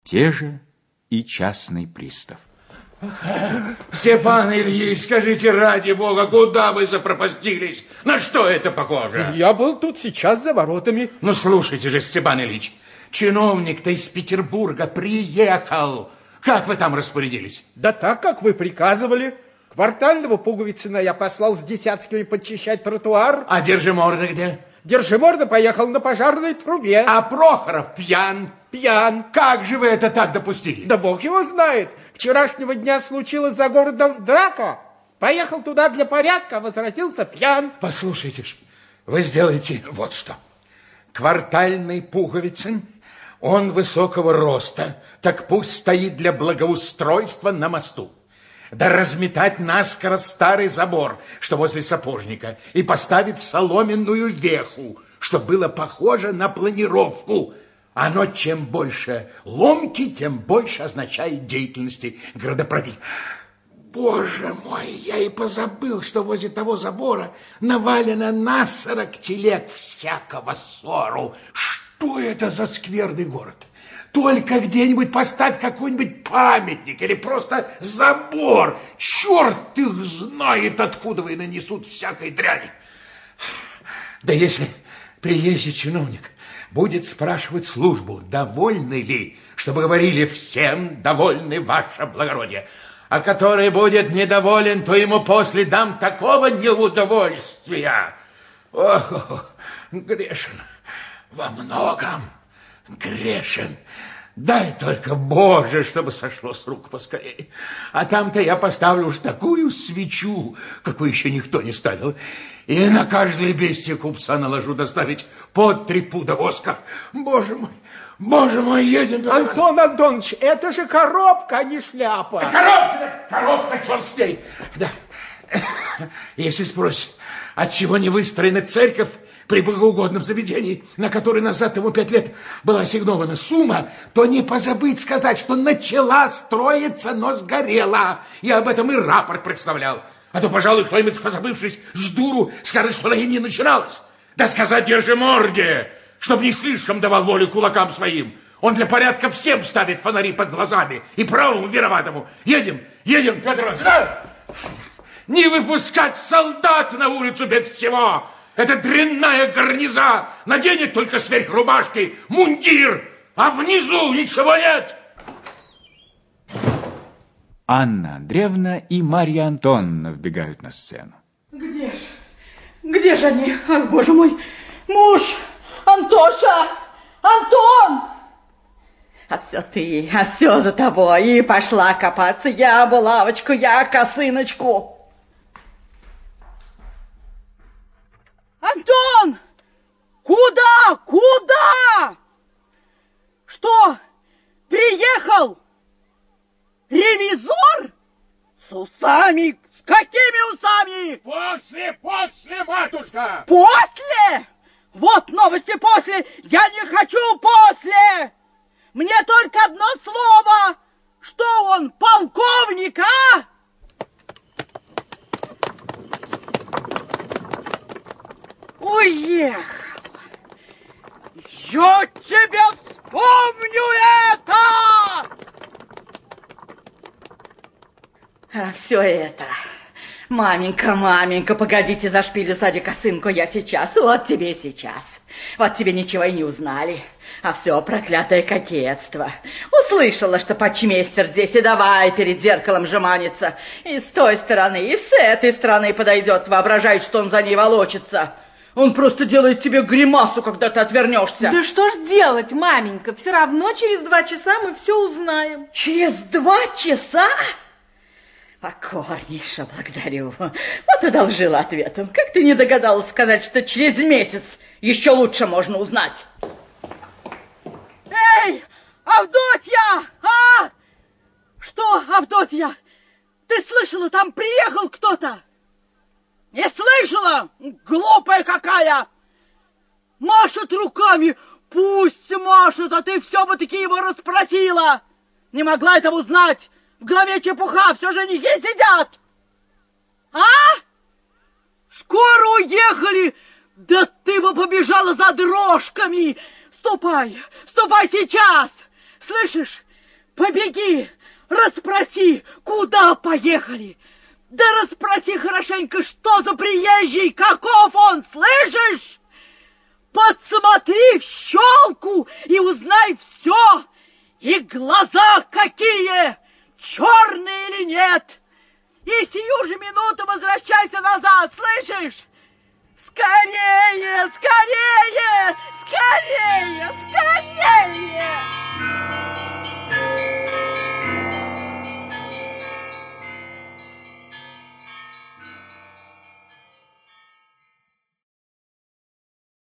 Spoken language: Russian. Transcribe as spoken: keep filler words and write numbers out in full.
Те же и частный пристав. Степан Ильич, скажите ради бога, куда вы запропастились? На что это похоже? Я был тут сейчас за воротами. Ну, слушайте же, Степан Ильич, чиновник-то из Петербурга приехал. Как вы там распорядились? Да так, как вы приказывали. Квартального Пуговицына я послал с десятскими подчищать тротуар. А Держиморда где? Держиморда поехал на пожарной трубе. А Прохоров пьян? Пьян. Как же вы это так допустили? Да бог его знает. Вчерашнего дня случилась за городом драка. Поехал туда для порядка, а возвратился пьян. Послушайте, вы сделаете вот что. Квартальный Пуговицын, он высокого роста, так пусть стоит для благоустройства на мосту. Да разметать наскоро старый забор, что возле сапожника, и поставить соломенную веху, чтобы было похоже на планировку. Оно чем больше ломки, тем больше означает деятельности градоправителя. Боже мой, я и позабыл, что возле того забора навалено на сорок телег всякого ссору. Что это за скверный город? Только где-нибудь поставь какой-нибудь памятник или просто забор. Черт их знает, откуда вы нанесут всякой дряни. Да если приезжий чиновник будет спрашивать службу, довольны ли, чтобы говорили всем довольны, ваше благородие, а который будет недоволен, то ему после дам такого неудовольствия. Ох, грешен, во многом грешен. Дай только, Боже, чтобы сошло с рук поскорее. А там-то я поставлю уж такую свечу, какую еще никто не ставил, и на каждое бестие купца наложу доставить под три пуда воска. Боже мой, Боже мой, едем. Антон Антонович, это же коробка, а не шляпа. Коробка, коробка, черт с ней. Да. Если спросят, отчего не выстроена церковь при богоугодном заведении, на которой назад ему пять лет была ассигнована сумма, то не позабыть сказать, что начала строиться, но сгорела. Я об этом и рапорт представлял. А то, пожалуй, кто-нибудь, позабывшись с дуру, скажет, что и не начиналось. Да сказать Держиморде, чтоб не слишком давал волю кулакам своим. Он для порядка всем ставит фонари под глазами. И правому виноватому. Едем, едем, Петр Иванович, да? Не выпускать солдат на улицу без всего. Это дрянная гарниза наденет только сверх рубашки мундир, а внизу ничего нет. Анна Андреевна и Марья Антоновна вбегают на сцену. Где же? Где же они? Ах, боже мой, муж! Антоша! Антон! А все ты, а все за тобой. И пошла копаться я бы лавочку, я косыночку. Антон! Куда? Куда? Что? Приехал? Ревизор? С усами? С какими усами? После, после, матушка! После? Вот новости после. Я не хочу после. Мне только одно слово. Что он, полковник, а? Уехал. Я тебе вспомню это! А все это... Маменька, маменька, погодите, зашпилю сзади косынку я сейчас. Вот тебе сейчас. Вот тебе ничего и не узнали. А все проклятое кокетство. Услышала, что почмейстер здесь, и давай перед зеркалом жеманится. И с той стороны, и с этой стороны подойдет, воображает, что он за ней волочится. Он просто делает тебе гримасу, когда ты отвернешься. Да что ж делать, маменька? Все равно через два часа мы все узнаем. Через два часа? Покорнейше благодарю. Вот одолжила ответом. Как ты не догадалась сказать, что через месяц еще лучше можно узнать? Эй, Авдотья! А? Что, Авдотья? Ты слышала, там приехал кто-то? Не слышала? Глупая какая! Машет руками. Пусть машет, а ты все бы таки его расспросила. Не могла этого узнать. В голове чепуха, все женихи сидят. А? Скоро уехали. Да ты бы побежала за дрожками. Ступай, ступай сейчас. Слышишь, Побеги, расспроси, куда поехали. Да расспроси хорошенько, что за приезжий, каков он, слышишь? Подсмотри в щелку и узнай все. И глаза какие, черные или нет. И сию же минуту возвращайся назад, слышишь? Скорее, скорее, скорее, скорее!